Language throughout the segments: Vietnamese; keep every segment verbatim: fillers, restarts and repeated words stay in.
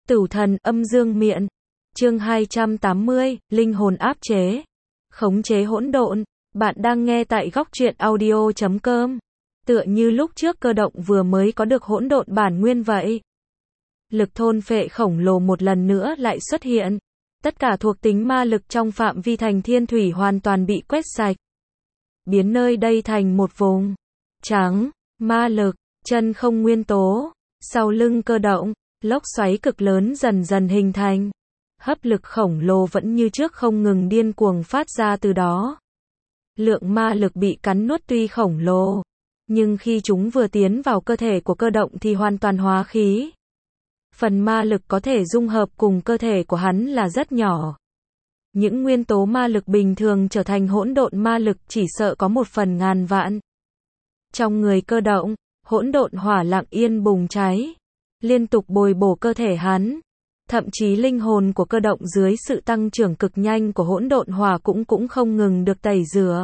Tử thần âm dương miện. Chương hai trăm tám mươi, linh hồn áp chế. Khống chế hỗn độn. Bạn đang nghe tại góc truyện audio chấm com. Tựa như lúc trước Cơ Động vừa mới có được hỗn độn bản nguyên vậy. Lực thôn phệ khổng lồ một lần nữa lại xuất hiện. Tất cả thuộc tính ma lực trong phạm vi thành thiên thủy hoàn toàn bị quét sạch. Biến nơi đây thành một vùng trắng, ma lực, chân không nguyên tố. Sau lưng Cơ Động, lốc xoáy cực lớn dần dần hình thành. Hấp lực khổng lồ vẫn như trước không ngừng điên cuồng phát ra từ đó. Lượng ma lực bị cắn nuốt tuy khổng lồ, nhưng khi chúng vừa tiến vào cơ thể của Cơ Động thì hoàn toàn hóa khí. Phần ma lực có thể dung hợp cùng cơ thể của hắn là rất nhỏ. Những nguyên tố ma lực bình thường trở thành hỗn độn ma lực chỉ sợ có một phần ngàn vạn. Trong người Cơ Động, hỗn độn hỏa lặng yên bùng cháy, liên tục bồi bổ cơ thể hắn. Thậm chí linh hồn của Cơ Động dưới sự tăng trưởng cực nhanh của hỗn độn hỏa cũng cũng không ngừng được tẩy rửa.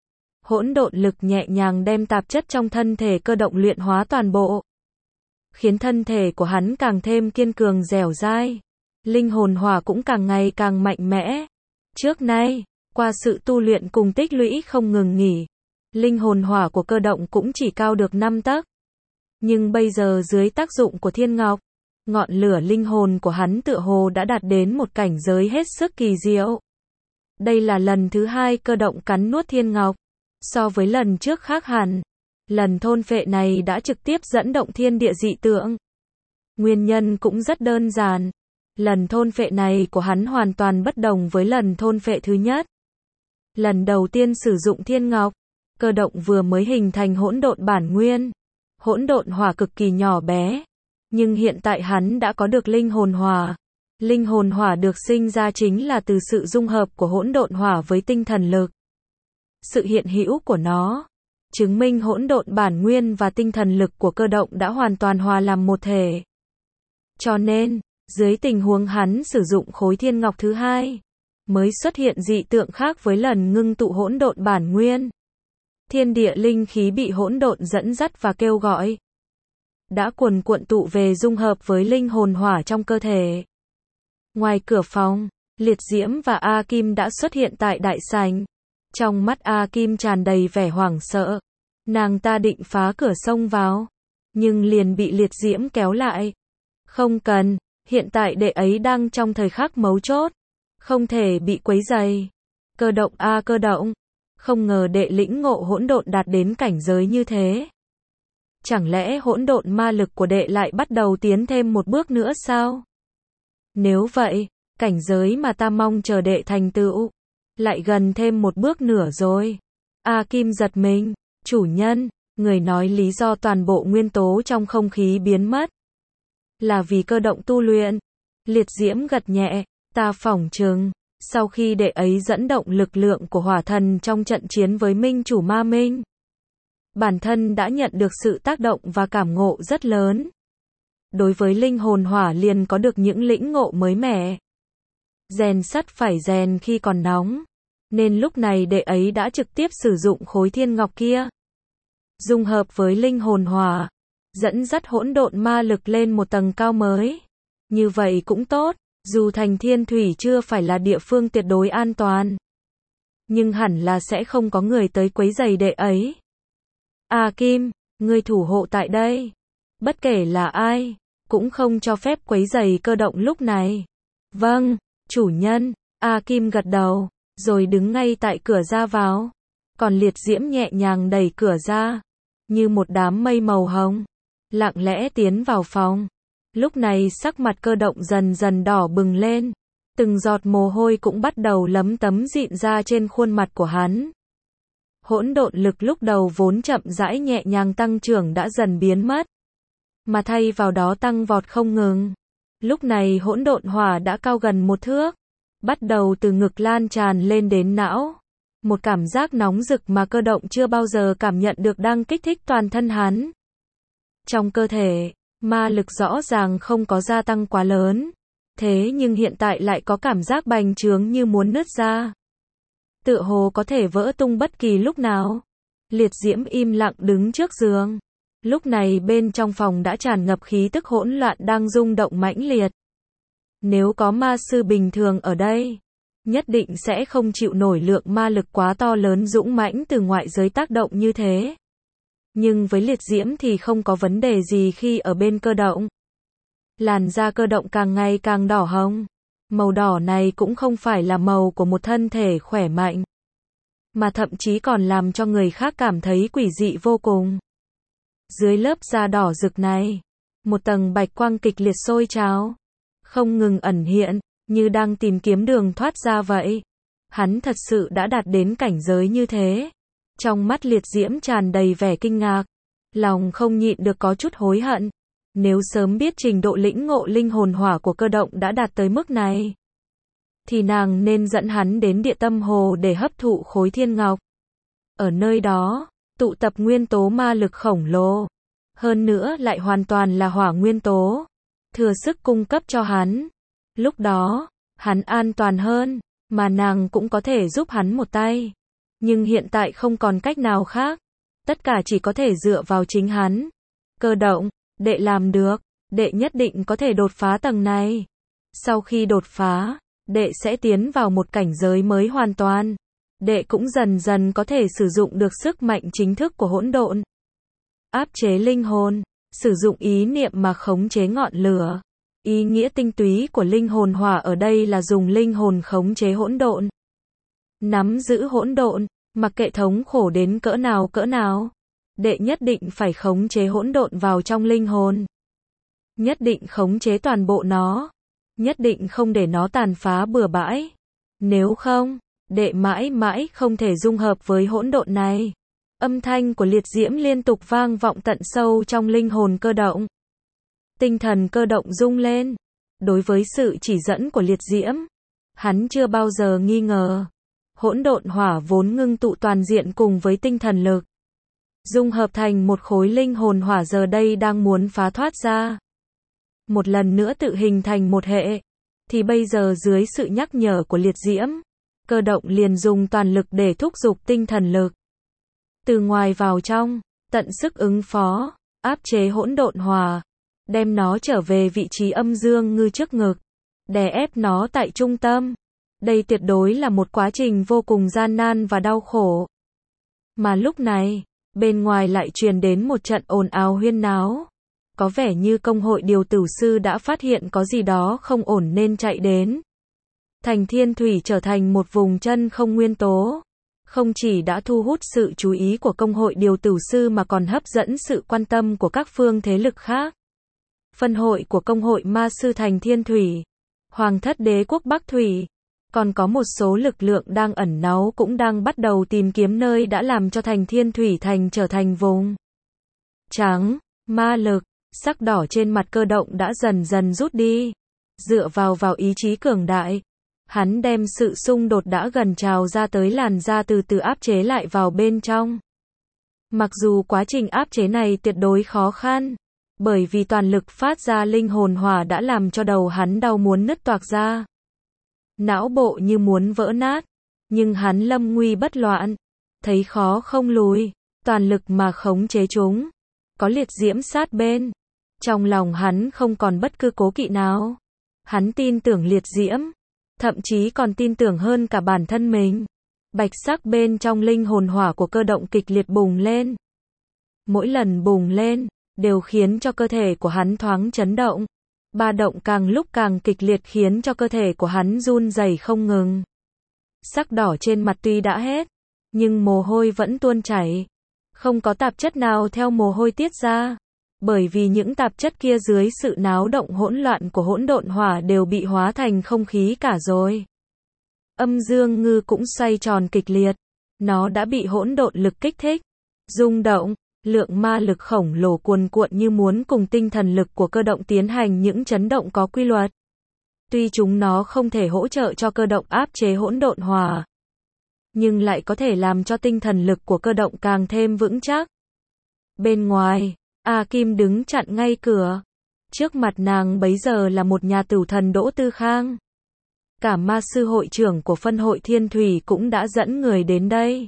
Hỗn độn lực nhẹ nhàng đem tạp chất trong thân thể Cơ Động luyện hóa toàn bộ, khiến thân thể của hắn càng thêm kiên cường dẻo dai. Linh hồn hỏa cũng càng ngày càng mạnh mẽ. Trước nay, qua sự tu luyện cùng tích lũy không ngừng nghỉ, linh hồn hỏa của Cơ Động cũng chỉ cao được năm tấc. Nhưng bây giờ dưới tác dụng của thiên ngọc, ngọn lửa linh hồn của hắn tựa hồ đã đạt đến một cảnh giới hết sức kỳ diệu. Đây là lần thứ hai Cơ Động cắn nuốt thiên ngọc. So với lần trước khác hẳn, lần thôn phệ này đã trực tiếp dẫn động thiên địa dị tượng. Nguyên nhân cũng rất đơn giản. Lần thôn phệ này của hắn hoàn toàn bất đồng với lần thôn phệ thứ nhất. Lần đầu tiên sử dụng thiên ngọc, Cơ Động vừa mới hình thành hỗn độn bản nguyên. Hỗn độn hỏa cực kỳ nhỏ bé. Nhưng hiện tại hắn đã có được linh hồn hỏa. Linh hồn hỏa được sinh ra chính là từ sự dung hợp của hỗn độn hỏa với tinh thần lực. Sự hiện hữu của nó chứng minh hỗn độn bản nguyên và tinh thần lực của Cơ Động đã hoàn toàn hòa làm một thể. Cho nên, dưới tình huống hắn sử dụng khối thiên ngọc thứ hai, mới xuất hiện dị tượng khác với lần ngưng tụ hỗn độn bản nguyên. Thiên địa linh khí bị hỗn độn dẫn dắt và kêu gọi, đã cuồn cuộn tụ về dung hợp với linh hồn hỏa trong cơ thể. Ngoài cửa phòng, Liệt Diễm và A Kim đã xuất hiện tại đại sảnh. Trong mắt A Kim tràn đầy vẻ hoảng sợ. Nàng ta định phá cửa xông vào, nhưng liền bị Liệt Diễm kéo lại. Không cần, hiện tại đệ ấy đang trong thời khắc mấu chốt, không thể bị quấy rầy. Cơ Động a Cơ Động, không ngờ đệ lĩnh ngộ hỗn độn đạt đến cảnh giới như thế. Chẳng lẽ hỗn độn ma lực của đệ lại bắt đầu tiến thêm một bước nữa sao? Nếu vậy, cảnh giới mà ta mong chờ đệ thành tựu lại gần thêm một bước nữa rồi. A Kim giật mình, chủ nhân, người nói lý do toàn bộ nguyên tố trong không khí biến mất là vì Cơ Động tu luyện. Liệt Diễm gật nhẹ, ta phỏng chừng, sau khi đệ ấy dẫn động lực lượng của hỏa thần trong trận chiến với Minh Chủ Ma Minh, bản thân đã nhận được sự tác động và cảm ngộ rất lớn. Đối với linh hồn hỏa liền có được những lĩnh ngộ mới mẻ. Rèn sắt phải rèn khi còn nóng, nên lúc này đệ ấy đã trực tiếp sử dụng khối thiên ngọc kia, dung hợp với linh hồn hỏa, dẫn dắt hỗn độn ma lực lên một tầng cao mới. Như vậy cũng tốt, dù thành thiên thủy chưa phải là địa phương tuyệt đối an toàn, nhưng hẳn là sẽ không có người tới quấy rầy đệ ấy. A Kim, ngươi thủ hộ tại đây, bất kể là ai, cũng không cho phép quấy rầy Cơ Động lúc này. Vâng, chủ nhân. A Kim gật đầu, rồi đứng ngay tại cửa ra vào. Còn Liệt Diễm nhẹ nhàng đẩy cửa ra, như một đám mây màu hồng, lặng lẽ tiến vào phòng. Lúc này sắc mặt Cơ Động dần dần đỏ bừng lên, từng giọt mồ hôi cũng bắt đầu lấm tấm dịn ra trên khuôn mặt của hắn. Hỗn độn lực lúc đầu vốn chậm rãi nhẹ nhàng tăng trưởng đã dần biến mất, mà thay vào đó tăng vọt không ngừng. Lúc này hỗn độn hỏa đã cao gần một thước, bắt đầu từ ngực lan tràn lên đến não. Một cảm giác nóng rực mà Cơ Động chưa bao giờ cảm nhận được đang kích thích toàn thân hắn. Trong cơ thể, ma lực rõ ràng không có gia tăng quá lớn, thế nhưng hiện tại lại có cảm giác bành trướng như muốn nứt ra, tựa hồ có thể vỡ tung bất kỳ lúc nào. Liệt Diễm im lặng đứng trước giường. Lúc này bên trong phòng đã tràn ngập khí tức hỗn loạn đang rung động mãnh liệt. Nếu có ma sư bình thường ở đây, nhất định sẽ không chịu nổi lượng ma lực quá to lớn dũng mãnh từ ngoại giới tác động như thế. Nhưng với liệt diễm thì không có vấn đề gì khi ở bên cơ động. Làn da cơ động càng ngày càng đỏ hồng. Màu đỏ này cũng không phải là màu của một thân thể khỏe mạnh, mà thậm chí còn làm cho người khác cảm thấy quỷ dị vô cùng. Dưới lớp da đỏ rực này, một tầng bạch quang kịch liệt sôi trào, không ngừng ẩn hiện, như đang tìm kiếm đường thoát ra vậy. Hắn thật sự đã đạt đến cảnh giới như thế. Trong mắt liệt diễm tràn đầy vẻ kinh ngạc, lòng không nhịn được có chút hối hận. Nếu sớm biết trình độ lĩnh ngộ linh hồn hỏa của cơ động đã đạt tới mức này, thì nàng nên dẫn hắn đến địa tâm hồ để hấp thụ khối thiên ngọc. Ở nơi đó, tụ tập nguyên tố ma lực khổng lồ. Hơn nữa lại hoàn toàn là hỏa nguyên tố, thừa sức cung cấp cho hắn. Lúc đó, hắn an toàn hơn, mà nàng cũng có thể giúp hắn một tay. Nhưng hiện tại không còn cách nào khác. Tất cả chỉ có thể dựa vào chính hắn. Cơ động, đệ làm được, đệ nhất định có thể đột phá tầng này. Sau khi đột phá, đệ sẽ tiến vào một cảnh giới mới hoàn toàn. Đệ cũng dần dần có thể sử dụng được sức mạnh chính thức của hỗn độn. Áp chế linh hồn, sử dụng ý niệm mà khống chế ngọn lửa. Ý nghĩa tinh túy của linh hồn hỏa ở đây là dùng linh hồn khống chế hỗn độn. Nắm giữ hỗn độn, mặc kệ thống khổ đến cỡ nào cỡ nào, đệ nhất định phải khống chế hỗn độn vào trong linh hồn. Nhất định khống chế toàn bộ nó. Nhất định không để nó tàn phá bừa bãi. Nếu không, đệ mãi mãi không thể dung hợp với hỗn độn này. Âm thanh của liệt diễm liên tục vang vọng tận sâu trong linh hồn cơ động. Tinh thần cơ động rung lên. Đối với sự chỉ dẫn của liệt diễm, hắn chưa bao giờ nghi ngờ. Hỗn độn hỏa vốn ngưng tụ toàn diện cùng với tinh thần lực, dung hợp thành một khối linh hồn hỏa giờ đây đang muốn phá thoát ra. Một lần nữa tự hình thành một hệ. Thì bây giờ dưới sự nhắc nhở của liệt diễm, cơ động liền dùng toàn lực để thúc giục tinh thần lực. Từ ngoài vào trong, tận sức ứng phó, áp chế hỗn độn hỏa, đem nó trở về vị trí âm dương ngư trước ngực, đè ép nó tại trung tâm. Đây tuyệt đối là một quá trình vô cùng gian nan và đau khổ. Mà lúc này, bên ngoài lại truyền đến một trận ồn ào huyên náo. Có vẻ như công hội điều tử sư đã phát hiện có gì đó không ổn nên chạy đến. Thành Thiên Thủy trở thành một vùng chân không nguyên tố. Không chỉ đã thu hút sự chú ý của công hội điều tử sư mà còn hấp dẫn sự quan tâm của các phương thế lực khác. Phân hội của công hội ma sư Thành Thiên Thủy, Hoàng thất đế quốc Bắc Thủy, còn có một số lực lượng đang ẩn náu cũng đang bắt đầu tìm kiếm nơi đã làm cho Thành Thiên Thủy Thành trở thành vùng trắng, ma lực. Sắc đỏ trên mặt cơ động đã dần dần rút đi. Dựa vào vào ý chí cường đại, hắn đem sự xung đột đã gần trào ra tới làn da từ từ áp chế lại vào bên trong. Mặc dù quá trình áp chế này tuyệt đối khó khăn, bởi vì toàn lực phát ra linh hồn hỏa đã làm cho đầu hắn đau muốn nứt toạc ra. Não bộ như muốn vỡ nát, nhưng hắn lâm nguy bất loạn, thấy khó không lùi, toàn lực mà khống chế chúng. Có liệt diễm sát bên, trong lòng hắn không còn bất cứ cố kỵ nào. Hắn tin tưởng liệt diễm, thậm chí còn tin tưởng hơn cả bản thân mình. Bạch sắc bên trong linh hồn hỏa của cơ động kịch liệt bùng lên. Mỗi lần bùng lên, đều khiến cho cơ thể của hắn thoáng chấn động. Ba động càng lúc càng kịch liệt khiến cho cơ thể của hắn run rẩy không ngừng. Sắc đỏ trên mặt tuy đã hết, nhưng mồ hôi vẫn tuôn chảy. Không có tạp chất nào theo mồ hôi tiết ra. Bởi vì những tạp chất kia dưới sự náo động hỗn loạn của hỗn độn hỏa đều bị hóa thành không khí cả rồi. Âm dương ngư cũng xoay tròn kịch liệt. Nó đã bị hỗn độn lực kích thích, rung động, lượng ma lực khổng lồ cuồn cuộn như muốn cùng tinh thần lực của cơ động tiến hành những chấn động có quy luật. Tuy chúng nó không thể hỗ trợ cho cơ động áp chế hỗn độn hỏa, nhưng lại có thể làm cho tinh thần lực của cơ động càng thêm vững chắc. Bên ngoài, A Kim đứng chặn ngay cửa. Trước mặt nàng bấy giờ là một nhà tửu thần Đỗ Tư Khang. Cả ma sư hội trưởng của phân hội Thiên Thủy cũng đã dẫn người đến đây.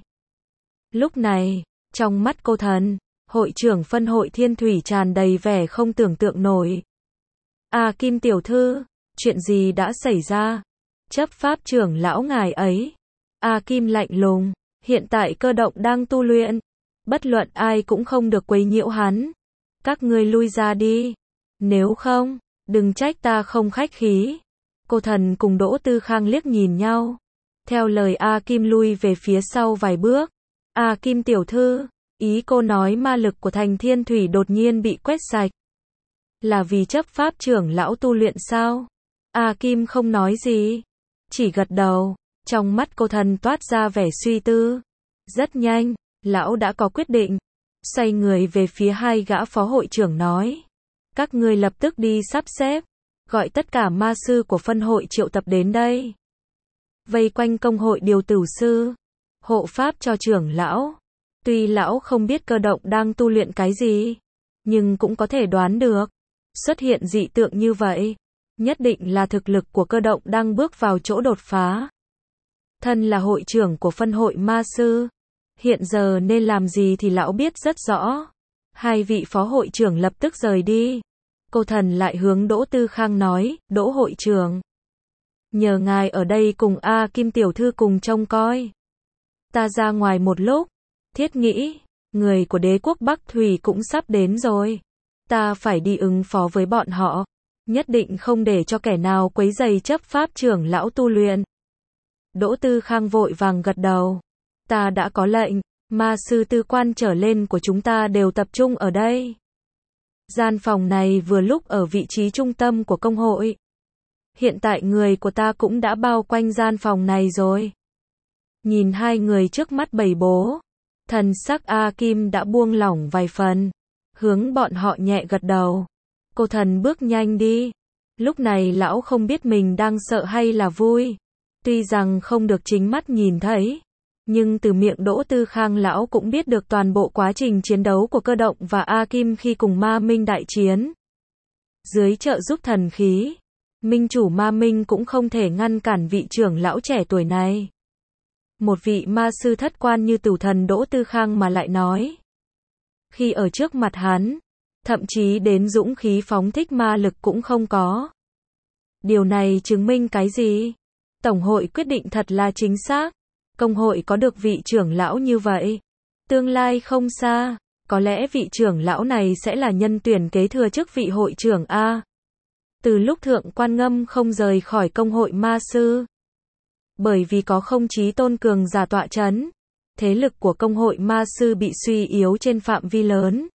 Lúc này, trong mắt cô thần, hội trưởng phân hội Thiên Thủy tràn đầy vẻ không tưởng tượng nổi. A Kim tiểu thư, Chuyện gì đã xảy ra? Chấp pháp trưởng lão ngài ấy. A Kim lạnh lùng, hiện tại cơ động đang tu luyện. Bất luận ai cũng không được quấy nhiễu hắn. Các ngươi lui ra đi. Nếu không, đừng trách ta không khách khí. Cô thần cùng Đỗ Tư Khang liếc nhìn nhau. Theo lời A Kim lui về phía sau vài bước. A Kim tiểu thư, ý cô nói ma lực của thành thiên thủy đột nhiên bị quét sạch. Là vì chấp pháp trưởng lão tu luyện sao? A Kim không nói gì. Chỉ gật đầu. Trong mắt cô thần toát ra vẻ suy tư. Rất nhanh, lão đã có quyết định. Xoay người về phía hai gã phó hội trưởng nói. Các ngươi lập tức đi sắp xếp. Gọi tất cả ma sư của phân hội triệu tập đến đây. Vây quanh công hội điều tử sư. Hộ pháp cho trưởng lão. Tuy lão không biết cơ động đang tu luyện cái gì. Nhưng cũng có thể đoán được. Xuất hiện dị tượng như vậy. Nhất định là thực lực của cơ động đang bước vào chỗ đột phá. Thân là hội trưởng của phân hội ma sư. Hiện giờ nên làm gì thì lão biết rất rõ. Hai vị phó hội trưởng lập tức rời đi. Cô thần lại hướng Đỗ Tư Khang nói, Đỗ hội trưởng. Nhờ ngài ở đây cùng A Kim tiểu thư cùng trông coi. Ta ra ngoài một lúc. Thiết nghĩ, người của đế quốc Bắc Thủy cũng sắp đến rồi. Ta phải đi ứng phó với bọn họ. Nhất định không để cho kẻ nào quấy rầy chấp pháp trưởng lão tu luyện. Đỗ Tư Khang vội vàng gật đầu. Ta đã có lệnh, ma sư tư quan trở lên của chúng ta đều tập trung ở đây. Gian phòng này vừa lúc ở vị trí trung tâm của công hội. Hiện tại người của ta cũng đã bao quanh gian phòng này rồi. Nhìn hai người trước mắt bầy bố. Thần sắc A Kim đã buông lỏng vài phần. Hướng bọn họ nhẹ gật đầu. Cô thần bước nhanh đi. Lúc này lão không biết mình đang sợ hay là vui. Tuy rằng không được chính mắt nhìn thấy. Nhưng từ miệng Đỗ Tư Khang lão cũng biết được toàn bộ quá trình chiến đấu của cơ động và A Kim khi cùng ma minh đại chiến. Dưới trợ giúp thần khí. Minh chủ ma minh cũng không thể ngăn cản vị trưởng lão trẻ tuổi này. Một vị ma sư thất quan như tử thần Đỗ Tư Khang mà lại nói. Khi ở trước mặt hắn. Thậm chí đến dũng khí phóng thích ma lực cũng không có. Điều này chứng minh cái gì? Tổng hội quyết định thật là chính xác. Công hội có được vị trưởng lão như vậy. Tương lai không xa. Có lẽ vị trưởng lão này sẽ là nhân tuyển kế thừa chức vị hội trưởng A. Từ lúc Thượng Quan Ngâm không rời khỏi công hội ma sư. Bởi vì có không chí tôn cường giả tọa chấn. Thế lực của công hội ma sư bị suy yếu trên phạm vi lớn.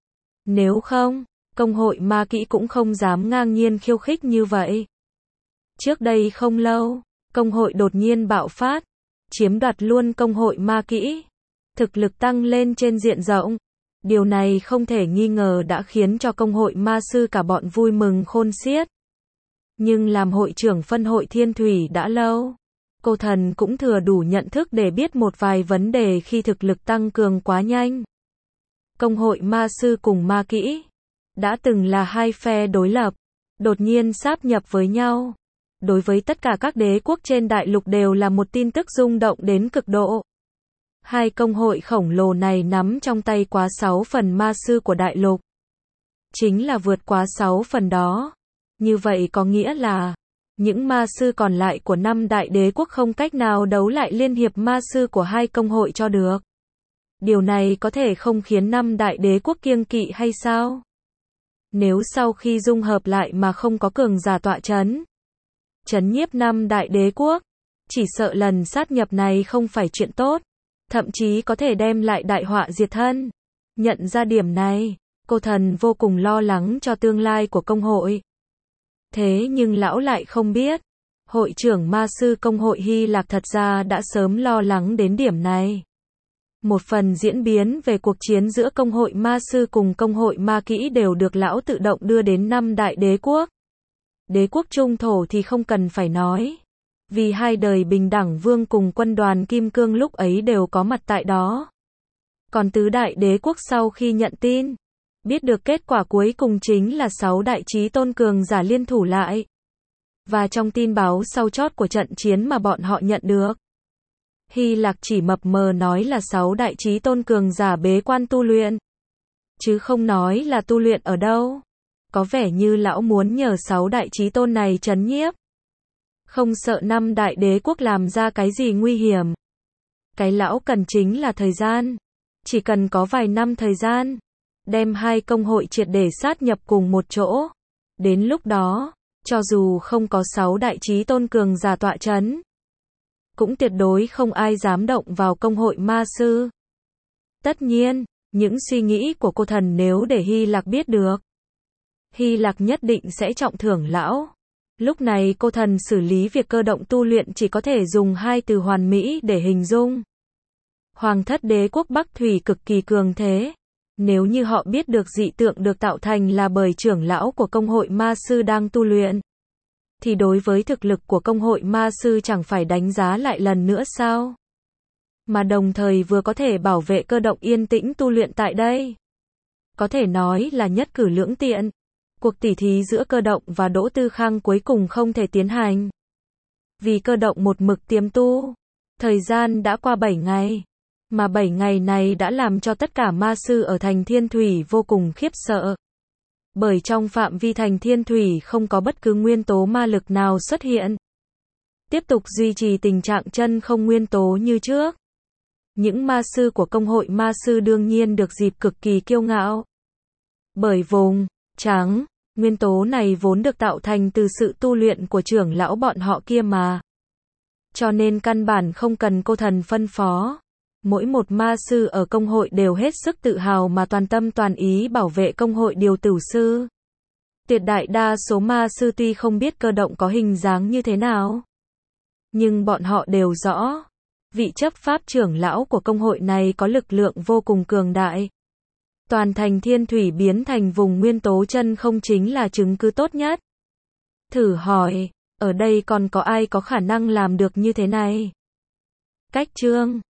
Nếu không, công hội ma kỹ cũng không dám ngang nhiên khiêu khích như vậy. Trước đây không lâu, công hội đột nhiên bạo phát, chiếm đoạt luôn công hội ma kỹ. Thực lực tăng lên trên diện rộng. Điều này không thể nghi ngờ đã khiến cho công hội ma sư cả bọn vui mừng khôn xiết. Nhưng làm hội trưởng phân hội Thiên Thủy đã lâu. Cô thần cũng thừa đủ nhận thức để biết một vài vấn đề khi thực lực tăng cường quá nhanh. Công hội ma sư cùng ma kỹ đã từng là hai phe đối lập, đột nhiên sáp nhập với nhau. Đối với tất cả các đế quốc trên đại lục đều là một tin tức rung động đến cực độ. Hai công hội khổng lồ này nắm trong tay quá sáu phần ma sư của đại lục. Chính là vượt quá sáu phần đó. Như vậy có nghĩa là những ma sư còn lại của năm đại đế quốc không cách nào đấu lại liên hiệp ma sư của hai công hội cho được. Điều này có thể không khiến năm đại đế quốc kiêng kỵ hay sao? Nếu sau khi dung hợp lại mà không có cường giả tọa chấn, chấn nhiếp năm đại đế quốc, chỉ sợ lần sát nhập này không phải chuyện tốt, thậm chí có thể đem lại đại họa diệt thân. Nhận ra điểm này, cô thần vô cùng lo lắng cho tương lai của công hội. Thế nhưng lão lại không biết, hội trưởng ma sư công hội Hy Lạc thật ra đã sớm lo lắng đến điểm này. Một phần diễn biến về cuộc chiến giữa công hội ma sư cùng công hội ma kỹ đều được lão tự động đưa đến năm đại đế quốc. Đế quốc trung thổ thì không cần phải nói. Vì hai đời bình đẳng vương cùng quân đoàn Kim Cương lúc ấy đều có mặt tại đó. Còn tứ đại đế quốc sau khi nhận tin, biết được kết quả cuối cùng chính là sáu đại chí tôn cường giả liên thủ lại. Và trong tin báo sau chót của trận chiến mà bọn họ nhận được, Hy Lạc chỉ mập mờ nói là sáu đại chí tôn cường giả bế quan tu luyện, chứ không nói là tu luyện ở đâu. Có vẻ như lão muốn nhờ sáu đại chí tôn này trấn nhiếp. Không sợ năm đại đế quốc làm ra cái gì nguy hiểm. Cái lão cần chính là thời gian. Chỉ cần có vài năm thời gian, đem hai công hội triệt để sát nhập cùng một chỗ. Đến lúc đó, cho dù không có sáu đại chí tôn cường giả tọa trấn, cũng tuyệt đối không ai dám động vào công hội ma sư. Tất nhiên, những suy nghĩ của cô thần nếu để Hy Lạc biết được, Hy Lạc nhất định sẽ trọng thưởng lão. Lúc này cô thần xử lý việc cơ động tu luyện chỉ có thể dùng hai từ hoàn mỹ để hình dung. Hoàng thất đế quốc Bắc Thủy cực kỳ cường thế. Nếu như họ biết được dị tượng được tạo thành là bởi trưởng lão của công hội ma sư đang tu luyện, thì đối với thực lực của công hội ma sư chẳng phải đánh giá lại lần nữa sao? Mà đồng thời vừa có thể bảo vệ cơ động yên tĩnh tu luyện tại đây. Có thể nói là nhất cử lưỡng tiện. Cuộc tỉ thí giữa cơ động và Đỗ Tư Khang cuối cùng không thể tiến hành. Vì cơ động một mực tiềm tu. Thời gian đã qua bảy ngày. Mà bảy ngày này đã làm cho tất cả ma sư ở thành Thiên Thủy vô cùng khiếp sợ. Bởi trong phạm vi thành Thiên Thủy không có bất cứ nguyên tố ma lực nào xuất hiện. Tiếp tục duy trì tình trạng chân không nguyên tố như trước. Những ma sư của công hội ma sư đương nhiên được dịp cực kỳ kiêu ngạo. Bởi vùng trắng, nguyên tố này vốn được tạo thành từ sự tu luyện của trưởng lão bọn họ kia mà. Cho nên căn bản không cần cô thần phân phó. Mỗi một ma sư ở công hội đều hết sức tự hào mà toàn tâm toàn ý bảo vệ công hội điều tử sư. Tuyệt đại đa số ma sư tuy không biết cơ động có hình dáng như thế nào, nhưng bọn họ đều rõ, vị chấp pháp trưởng lão của công hội này có lực lượng vô cùng cường đại. Toàn thành Thiên Thủy biến thành vùng nguyên tố chân không chính là chứng cứ tốt nhất. Thử hỏi, ở đây còn có ai có khả năng làm được như thế này? Cách chương